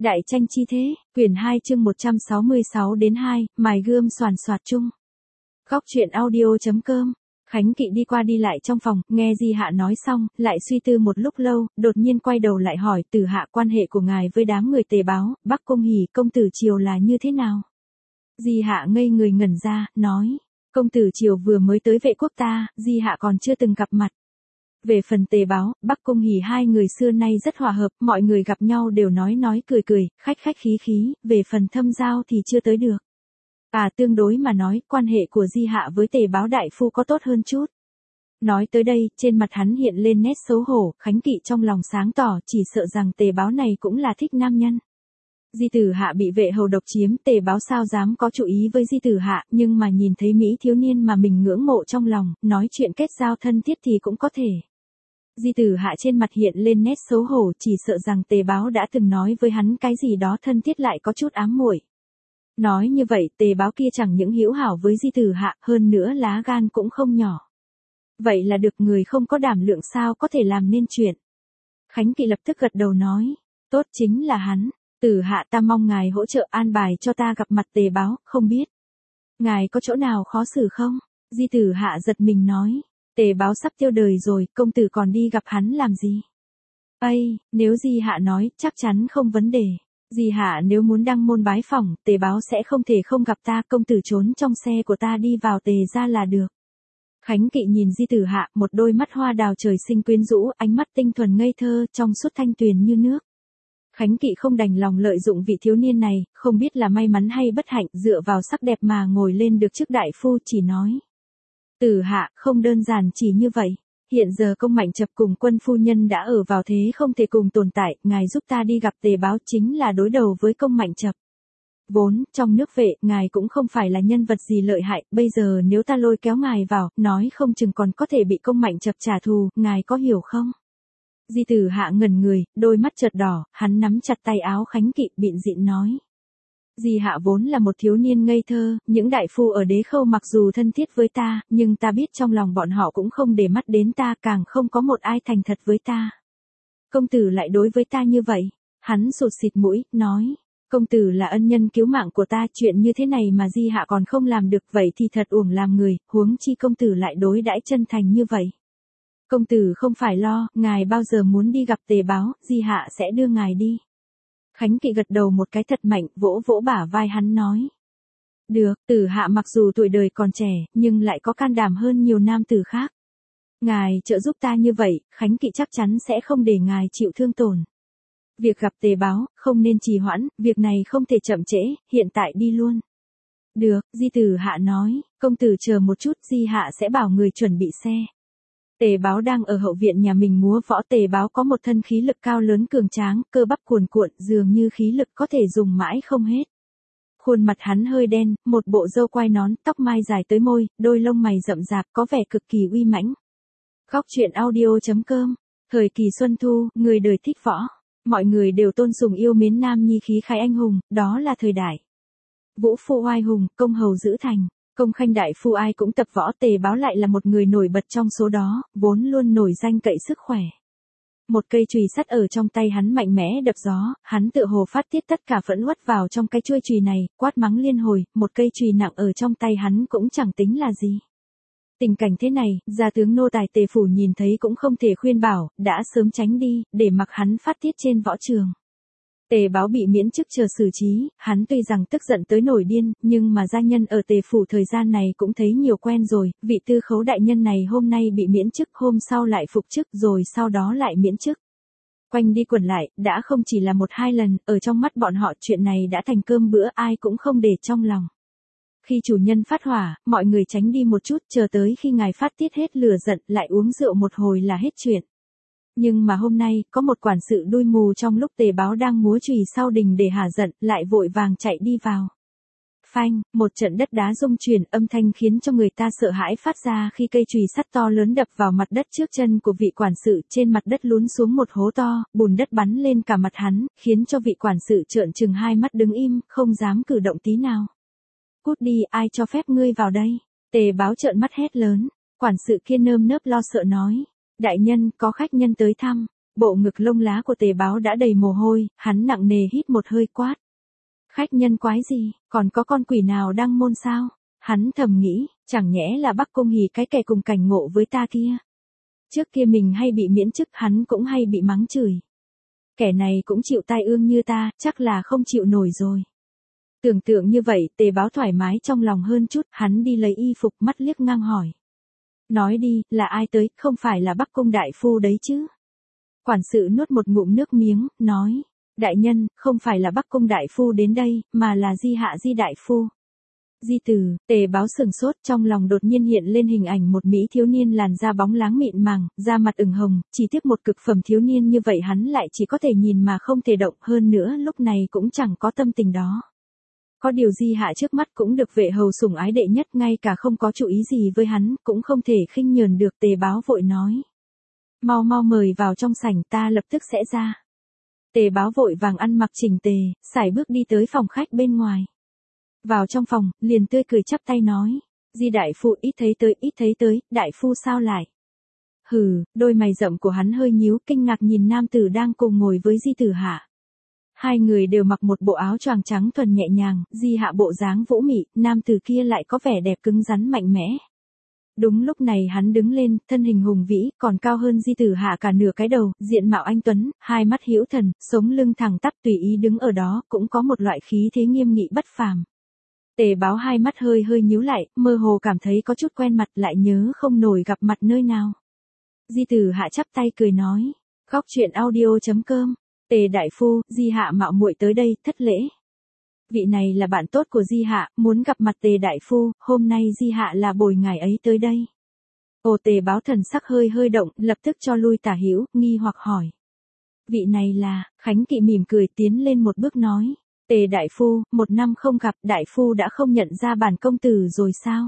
Đại tranh chi thế, quyển 2 chương 166 đến 2, mài gươm soàn soạt chung. Góc truyện audio.com. Khánh Kỵ đi qua đi lại trong phòng, nghe Di Hạ nói xong, lại suy tư một lúc lâu, đột nhiên quay đầu lại hỏi Tử Hạ quan hệ của ngài với đám người Tề báo, Bắc Cung Hỉ công tử Triều là như thế nào? Di Hạ ngây người ngẩn ra, nói, công tử Triều vừa mới tới vệ quốc ta, Di Hạ còn chưa từng gặp mặt. Về phần Tề báo, Bắc Cung Hỉ hai người xưa nay rất hòa hợp, mọi người gặp nhau đều nói cười, khách khí khí, về phần thâm giao thì chưa tới được. Tương đối mà nói, quan hệ của Di Hạ với Tề báo đại phu có tốt hơn chút. Nói tới đây, trên mặt hắn hiện lên nét xấu hổ, Khánh Kỵ trong lòng sáng tỏ, chỉ sợ rằng Tề báo này cũng là thích nam nhân. Di Tử Hạ bị vệ hầu độc chiếm, Tề báo sao dám có chú ý với Di Tử Hạ, nhưng mà nhìn thấy mỹ thiếu niên mà mình ngưỡng mộ trong lòng, nói chuyện kết giao thân thiết thì cũng có thể. Di Tử Hạ trên mặt hiện lên nét xấu hổ, chỉ sợ rằng Tề báo đã từng nói với hắn cái gì đó thân thiết lại có chút ám muội. Nói như vậy, Tề báo kia chẳng những hữu hảo với Di Tử Hạ, hơn nữa lá gan cũng không nhỏ. Vậy là được, người không có đảm lượng sao có thể làm nên chuyện. Khánh Kỵ lập tức gật đầu nói, tốt, chính là hắn. Tử Hạ, ta mong ngài hỗ trợ an bài cho ta gặp mặt Tề báo, không biết ngài có chỗ nào khó xử không? Di Tử Hạ giật mình nói, Tề báo sắp tiêu đời rồi, công tử còn đi gặp hắn làm gì? Nếu Di Hạ nói, chắc chắn không vấn đề. Di Hạ nếu muốn đăng môn bái phỏng, Tề báo sẽ không thể không gặp ta, công tử trốn trong xe của ta đi vào Tề ra là được. Khánh Kỵ nhìn Di Tử Hạ, một đôi mắt hoa đào trời sinh quyến rũ, ánh mắt tinh thuần ngây thơ, trong suốt thanh tuyền như nước. Khánh Kỵ không đành lòng lợi dụng vị thiếu niên này, không biết là may mắn hay bất hạnh, dựa vào sắc đẹp mà ngồi lên được chức đại phu, chỉ nói. Tử Hạ, không đơn giản chỉ như vậy. Hiện giờ Công Mạnh Chập cùng Quân phu nhân đã ở vào thế không thể cùng tồn tại, ngài giúp ta đi gặp Tề báo chính là đối đầu với Công Mạnh Chập. Vốn, trong nước vệ, ngài cũng không phải là nhân vật gì lợi hại, bây giờ nếu ta lôi kéo ngài vào, nói không chừng còn có thể bị Công Mạnh Chập trả thù, ngài có hiểu không? Di Tử Hạ ngẩn người, đôi mắt chợt đỏ, hắn nắm chặt tay áo Khánh Kỵ, bịn dịn nói. Di Hạ vốn là một thiếu niên ngây thơ, những đại phu ở Đế Khâu mặc dù thân thiết với ta, nhưng ta biết trong lòng bọn họ cũng không để mắt đến ta, càng không có một ai thành thật với ta. Công tử lại đối với ta như vậy. Hắn sụt xịt mũi, nói, công tử là ân nhân cứu mạng của ta, chuyện như thế này mà Di Hạ còn không làm được, vậy thì thật uổng làm người, huống chi công tử lại đối đãi chân thành như vậy. Công tử không phải lo, ngài bao giờ muốn đi gặp Tề báo, Di Hạ sẽ đưa ngài đi. Khánh Kỵ gật đầu một cái thật mạnh, vỗ bả vai hắn nói. Được, Tử Hạ mặc dù tuổi đời còn trẻ, nhưng lại có can đảm hơn nhiều nam tử khác. Ngài trợ giúp ta như vậy, Khánh Kỵ chắc chắn sẽ không để ngài chịu thương tổn. Việc gặp Tề báo, không nên trì hoãn, việc này không thể chậm trễ, hiện tại đi luôn. Được, Di Tử Hạ nói, công tử chờ một chút, Di Hạ sẽ bảo người chuẩn bị xe. Tề báo đang ở hậu viện nhà mình múa võ, Tề báo có một thân khí lực cao lớn cường tráng, cơ bắp cuồn cuộn, dường như khí lực có thể dùng mãi không hết. Khuôn mặt hắn hơi đen, một bộ râu quai nón, tóc mai dài tới môi, đôi lông mày rậm rạp, có vẻ cực kỳ uy mãnh. Góc truyện audio.com. Thời kỳ Xuân Thu, người đời thích võ. Mọi người đều tôn sùng yêu mến nam nhi khí khái anh hùng, đó là thời đại vũ phu oai hùng, công hầu giữ thành. Công khanh đại phu ai cũng tập võ, Tề báo lại là một người nổi bật trong số đó, vốn luôn nổi danh cậy sức khỏe. Một cây chùy sắt ở trong tay hắn mạnh mẽ đập gió, hắn tựa hồ phát tiết tất cả phẫn uất vào trong cái chuôi chùy này, quát mắng liên hồi, một cây chùy nặng ở trong tay hắn cũng chẳng tính là gì. Tình cảnh thế này, gia tướng nô tài Tề phủ nhìn thấy cũng không thể khuyên bảo, đã sớm tránh đi, để mặc hắn phát tiết trên võ trường. Tề báo bị miễn chức chờ xử trí, hắn tuy rằng tức giận tới nổi điên, nhưng mà gia nhân ở Tề phủ thời gian này cũng thấy nhiều quen rồi, vị tư khấu đại nhân này hôm nay bị miễn chức, hôm sau lại phục chức, rồi sau đó lại miễn chức. Quanh đi quẩn lại, đã không chỉ là một hai lần, ở trong mắt bọn họ chuyện này đã thành cơm bữa, ai cũng không để trong lòng. Khi chủ nhân phát hỏa, mọi người tránh đi một chút, chờ tới khi ngài phát tiết hết lửa giận, lại uống rượu một hồi là hết chuyện. Nhưng mà hôm nay, có một quản sự đuôi mù trong lúc Tề báo đang múa chùy sau đình để hả giận, lại vội vàng chạy đi vào. Phanh, một trận đất đá rung chuyển, âm thanh khiến cho người ta sợ hãi phát ra khi cây chùy sắt to lớn đập vào mặt đất trước chân của vị quản sự, trên mặt đất lún xuống một hố to, bùn đất bắn lên cả mặt hắn, khiến cho vị quản sự trợn trừng hai mắt đứng im, không dám cử động tí nào. Cút đi, ai cho phép ngươi vào đây? Tề báo trợn mắt hét lớn, quản sự kia nơm nớp lo sợ nói. Đại nhân, có khách nhân tới thăm. Bộ ngực lông lá của Tề Báo đã đầy mồ hôi, hắn nặng nề hít một hơi quát. Khách nhân quái gì, còn có con quỷ nào đang môn sao? Hắn thầm nghĩ, chẳng nhẽ là Bắc Cung Hỉ cái kẻ cùng cảnh ngộ với ta kia. Trước kia mình hay bị miễn chức, hắn cũng hay bị mắng chửi. Kẻ này cũng chịu tai ương như ta, chắc là không chịu nổi rồi. Tưởng tượng như vậy, Tề Báo thoải mái trong lòng hơn chút, hắn đi lấy y phục, mắt liếc ngang hỏi. Nói đi, là ai tới, không phải là Bắc Cung đại phu đấy chứ? Quản sự nuốt một ngụm nước miếng, nói. Đại nhân, không phải là Bắc Cung đại phu đến đây, mà là Di Hạ Di đại phu. Di Từ, Tề Báo sừng sốt, trong lòng đột nhiên hiện lên hình ảnh một mỹ thiếu niên làn da bóng láng mịn màng, da mặt ửng hồng, chỉ tiếc một cực phẩm thiếu niên như vậy hắn lại chỉ có thể nhìn mà không thể động, hơn nữa lúc này cũng chẳng có tâm tình đó. Có điều Di Hạ trước mắt cũng được vệ hầu sủng ái đệ nhất, ngay cả không có chú ý gì với hắn, cũng không thể khinh nhờn được. Tề Báo vội nói. Mau mau mời vào trong sảnh, ta lập tức sẽ ra. Tề Báo vội vàng ăn mặc chỉnh tề, sải bước đi tới phòng khách bên ngoài. Vào trong phòng, liền tươi cười chắp tay nói. Di đại phu ít thấy tới, đại phu sao lại? Hừ, đôi mày rậm của hắn hơi nhíu, kinh ngạc nhìn nam tử đang cùng ngồi với Di Tử Hạ. Hai người đều mặc một bộ áo choàng trắng thuần nhẹ nhàng, Di Hạ bộ dáng vũ mị, nam tử kia lại có vẻ đẹp cứng rắn mạnh mẽ. Đúng lúc này hắn đứng lên, thân hình hùng vĩ, còn cao hơn Di Tử Hạ cả nửa cái đầu, diện mạo anh tuấn, hai mắt hữu thần, sống lưng thẳng tắp tùy ý đứng ở đó, cũng có một loại khí thế nghiêm nghị bất phàm. Tề Báo hai mắt hơi nhíu lại, mơ hồ cảm thấy có chút quen mặt, lại nhớ không nổi gặp mặt nơi nào. Di Tử Hạ chắp tay cười nói. Góc truyện audio.com. Tề đại phu, Di Hạ mạo muội tới đây, thất lễ. Vị này là bạn tốt của Di Hạ, muốn gặp mặt Tề đại phu, hôm nay Di Hạ là bồi ngài ấy tới đây. Ồ, Tề Báo thần sắc hơi động, lập tức cho lui tả hữu, nghi hoặc hỏi. Vị này là, Khánh Kỵ mỉm cười tiến lên một bước nói. Tề đại phu, một năm không gặp, đại phu đã không nhận ra bản công tử rồi sao?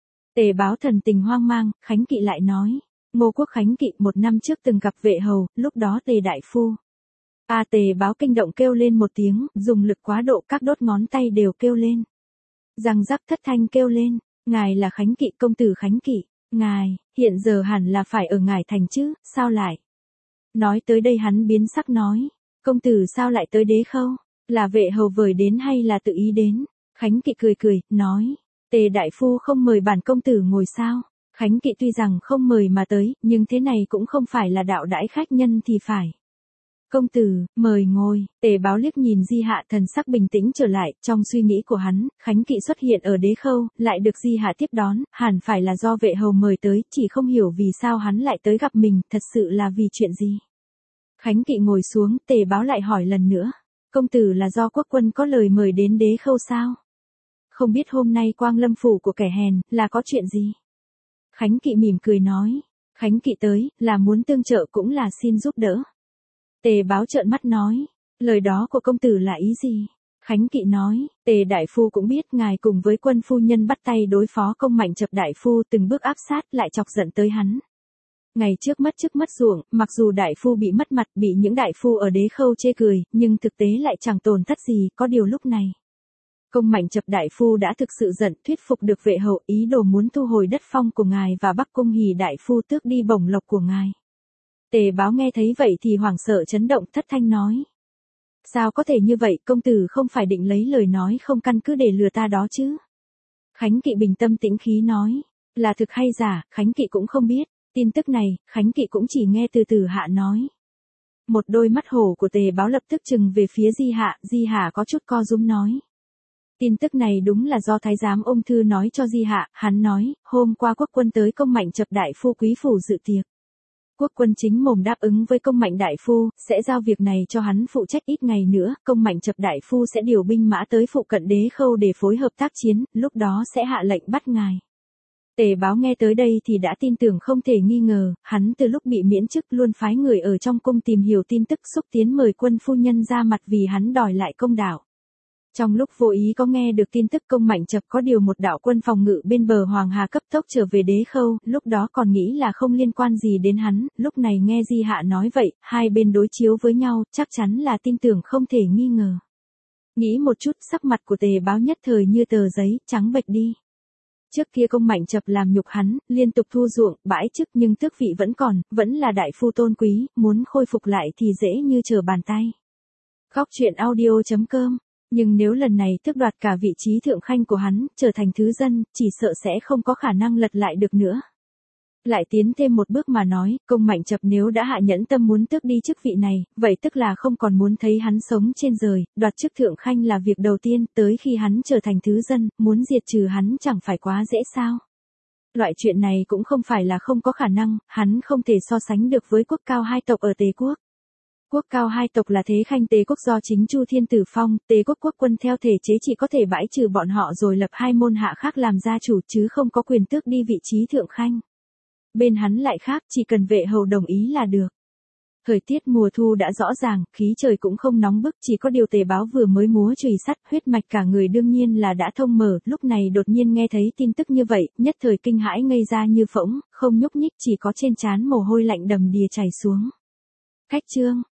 Tề Báo thần tình hoang mang, Khánh Kỵ lại nói. Ngô Quốc Khánh Kỵ một năm trước từng gặp vệ hầu, lúc đó Tề đại phu. Tề Báo kinh động kêu lên một tiếng, dùng lực quá độ các đốt ngón tay đều kêu lên. Răng rắc thất thanh kêu lên, ngài là Khánh Kỵ, công tử Khánh Kỵ, ngài, hiện giờ hẳn là phải ở Ngải Thành chứ, sao lại? Nói tới đây hắn biến sắc nói, công tử sao lại tới Đế Khâu, là vệ hầu vời đến hay là tự ý đến? Khánh Kỵ cười, nói, Tề đại phu không mời bản công tử ngồi sao? Khánh Kỵ tuy rằng không mời mà tới, nhưng thế này cũng không phải là đạo đãi khách nhân thì phải. Công tử, mời ngồi. Tề Báo liếc nhìn Di Hạ, thần sắc bình tĩnh trở lại, trong suy nghĩ của hắn, Khánh Kỵ xuất hiện ở Đế Khâu, lại được Di Hạ tiếp đón, hẳn phải là do vệ hầu mời tới, chỉ không hiểu vì sao hắn lại tới gặp mình, thật sự là vì chuyện gì. Khánh Kỵ ngồi xuống, Tề Báo lại hỏi lần nữa, công tử là do quốc quân có lời mời đến Đế Khâu sao? Không biết hôm nay quang lâm phủ của kẻ hèn, là có chuyện gì? Khánh Kỵ mỉm cười nói, Khánh Kỵ tới, là muốn tương trợ cũng là xin giúp đỡ. Tề Báo trợn mắt nói, lời đó của công tử là ý gì? Khánh Kỵ nói, Tề đại phu cũng biết ngài cùng với quân phu nhân bắt tay đối phó Công Mạnh Chập đại phu, từng bước áp sát lại chọc giận tới hắn. Ngày trước mất ruộng, mặc dù đại phu bị mất mặt, bị những đại phu ở Đế Khâu chê cười, nhưng thực tế lại chẳng tổn thất gì, có điều lúc này. Công Mạnh Chập đại phu đã thực sự giận, thuyết phục được vệ hầu, ý đồ muốn thu hồi đất phong của ngài và Bắc Cung Hỉ đại phu tước đi bổng lộc của ngài. Tề Báo nghe thấy vậy thì hoảng sợ chấn động, thất thanh nói. Sao có thể như vậy, công tử không phải định lấy lời nói không căn cứ để lừa ta đó chứ? Khánh Kỵ bình tâm tĩnh khí nói, là thực hay giả, Khánh Kỵ cũng không biết, tin tức này, Khánh Kỵ cũng chỉ nghe từ Tử Hạ nói. Một đôi mắt hổ của Tề Báo lập tức trừng về phía Di Hạ có chút co rúm nói. Tin tức này đúng là do thái giám ung thư nói cho Di Hạ, hắn nói, hôm qua quốc quân tới Công Mạnh Chập đại phu quý phủ dự tiệc. Quốc quân chính mồm đáp ứng với Công Mạnh đại phu, sẽ giao việc này cho hắn phụ trách, ít ngày nữa, Công Mạnh Chập đại phu sẽ điều binh mã tới phụ cận Đế Khâu để phối hợp tác chiến, lúc đó sẽ hạ lệnh bắt ngài. Tề Báo nghe tới đây thì đã tin tưởng không thể nghi ngờ, hắn từ lúc bị miễn chức luôn phái người ở trong cung tìm hiểu tin tức, xúc tiến mời quân phu nhân ra mặt vì hắn đòi lại công đạo. Trong lúc vô ý có nghe được tin tức Công Mạnh Chập có điều một đạo quân phòng ngự bên bờ Hoàng Hà cấp tốc trở về Đế Khâu, lúc đó còn nghĩ là không liên quan gì đến hắn, lúc này nghe Di Hạ nói vậy, hai bên đối chiếu với nhau, chắc chắn là tin tưởng không thể nghi ngờ. Nghĩ một chút, sắc mặt của Tề Báo nhất thời như tờ giấy, trắng bệch đi. Trước kia Công Mạnh Chập làm nhục hắn, liên tục thu ruộng, bãi chức nhưng tước vị vẫn còn, vẫn là đại phu tôn quý, muốn khôi phục lại thì dễ như trở bàn tay. Góc truyện audio.com. Nhưng nếu lần này tước đoạt cả vị trí thượng khanh của hắn, trở thành thứ dân, chỉ sợ sẽ không có khả năng lật lại được nữa. Lại tiến thêm một bước mà nói, Công Mạnh Chập nếu đã hạ nhẫn tâm muốn tước đi chức vị này, vậy tức là không còn muốn thấy hắn sống trên đời, đoạt chức thượng khanh là việc đầu tiên, tới khi hắn trở thành thứ dân, muốn diệt trừ hắn chẳng phải quá dễ sao. Loại chuyện này cũng không phải là không có khả năng, hắn không thể so sánh được với quốc cao hai tộc ở Tề quốc. Quốc cao hai tộc là thế khanh Tề quốc do chính Chu Thiên Tử phong, Tề quốc quốc quân theo thể chế chỉ có thể bãi trừ bọn họ rồi lập hai môn hạ khác làm gia chủ chứ không có quyền tước đi vị trí thượng khanh. Bên hắn lại khác, chỉ cần vệ hầu đồng ý là được. Thời tiết mùa thu đã rõ ràng, khí trời cũng không nóng bức, chỉ có điều Tề Báo vừa mới múa chùy sắt, huyết mạch cả người đương nhiên là đã thông mở, lúc này đột nhiên nghe thấy tin tức như vậy, nhất thời kinh hãi ngây ra như phỗng, không nhúc nhích, chỉ có trên trán mồ hôi lạnh đầm đìa chảy xuống. Khách chương